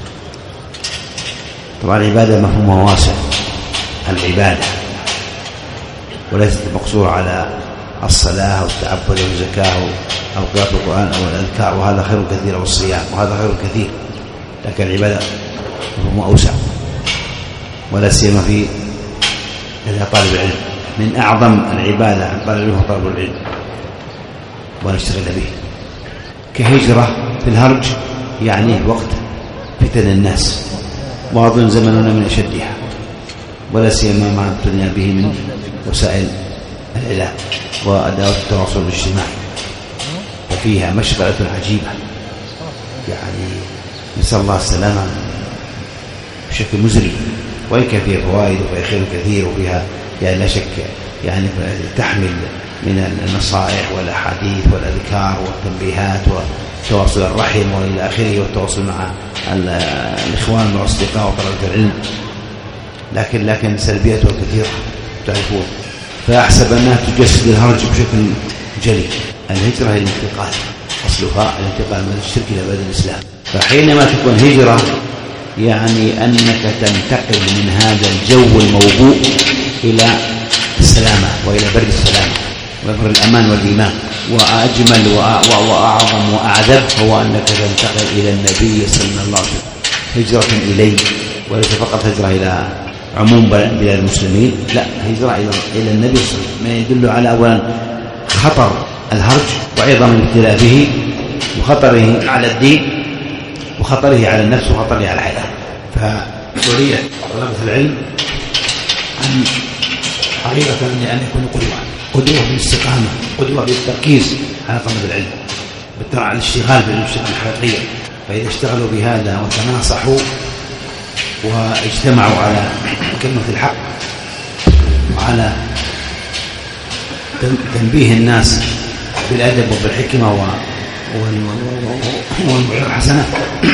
طبعا العبادة مفهومها واسع، العبادة، وليست مقصورة على الصلاة والتعبد والزكاة أو قراءة القرآن أو الأذكار، وهذا خير كثير، أو الصيام وهذا خير كثير، لكن العبادة مفهومها أوسع، ولا سيما في طالب العلم. من أعظم العبادة عن طالب العلم هو طلب العلم ونشتغل به. كهجرة في الهرج يعني وقت فتن الناس، وأظن زمننا من أشدها، ولا سيما ما ابتلينا به من وسائل الإعلام وأدوات التواصل الاجتماعي، وفيها مشغلة عجيبة، يعني نسأل الله السلامة بشكل مزري، وإن كان فيها فوائد وفيها خير كثير، وفيها يعني لا شك يعني تحمل من النصائح والأحاديث والأذكار والتنبيهات وتواصل الرحم وإلى آخره، والتواصل مع الإخوان والأصدقاء وطلبة العلم، لكن سلبياته كثيرة تعرفون. فأحسب أنها تجسد الهرج بشكل جلي. الهجرة هي الانتقال، أصلها الانتقال من الشرك إلى بلد الإسلام. فحينما تكون هجرة يعني أنك تنتقل من هذا الجو الموبوء إلى السلامة وإلى بر السلامة وبر الأمان والإيمان. وأجمل وأعظم وأعذب هو أنك تنتقل إلى النبي صلى الله عليه وسلم، هجرة إليه، وليس فقط هجرة إلى عموم بلاد المسلمين، لا، هجرة إلى النبي صلى الله عليه وسلم، ما يدل على أولا خطر الهرج وعظم الابتلاء به وخطره على الدين وخطره على النفس وخطره على الحياة. فمسؤولية طلبة العلم أن حقيقة أن يكونوا قدوة بالاستقامة، قدوة بالتركيز على طلب العلم، على الاشتغال بالاشتغال الحقيقية. فإذا اشتغلوا بهذا وتناصحوا واجتمعوا على كلمة الحق وعلى تنبيه الناس بالأدب وبالحكمة والموعظة الحسنة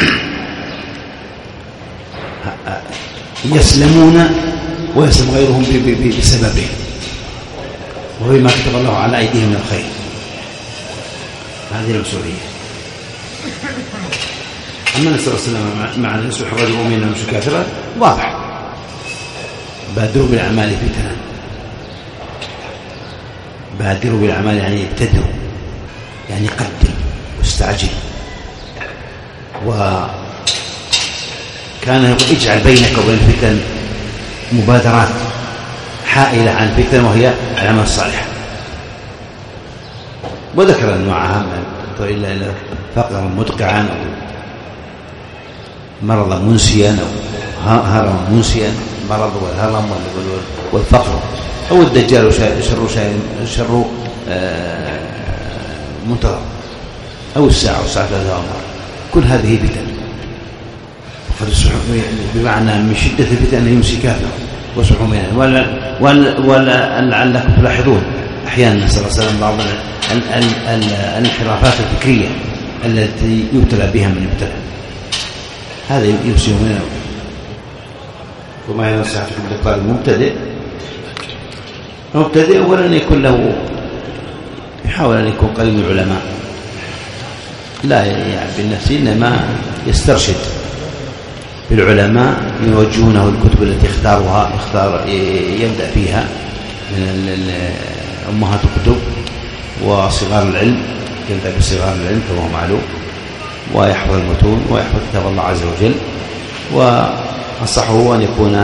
يسلمون ويسلم غيرهم بسببه وبما كتب الله على أيديهم من الخير. هذه المسؤولية. أما نسأل الله السلامة مع أن يصبح الرجل مؤمنا ويمشي كافرا واضح. بادروا بالأعمال فتنا، بادروا بالأعمال يعني ابتدوا، يعني قدم واستعجل. وكان يقول اجعل بينك وبين الفتن مبادرات حائلة عن الفتن وهي الأعمال الصالحة. وذكر أنواعها إلا فقرا مدقعا أو مرضا منسيا أو هرما منسيا، مرض والهرم والفقر أو الدجال شر منتظر أو الساعة والساعة لا أمر. كل هذه فتن، بمعنى من شدة الفتن أن يمسي كافر ويصبح مؤمنا. ولا لعلكم تلاحظون أحيانا نسأل الله السلامة بعض الانحرافات الفكرية التي يبتلى بها من ابتلى، هذا يمسي مؤمنا. وما ينصحكم للطالب مبتدئ ولن يكون له، يحاول أن يكون قريب من العلماء، لا يعني بالنفس، إنما يسترشد بالعلماء يوجهونه الكتب التي اختار يبدأ فيها من أمهات الكتب وصغار العلم، يبدأ بصغار العلم كما هو معلوم، ويحفظ المتون ويحفظ كتاب الله عز وجل. وأنصحه أن يكون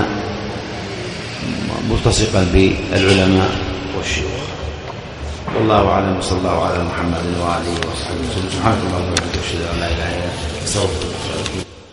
ملتصقا بالعلماء والشيوخ. والله أعلم. صلى الله على محمد وآله وصحبه وسلم. سبحانك اللهم وبحمدك أشهد أن لا إله إلا أنت أستغفرك وأتوب إليك.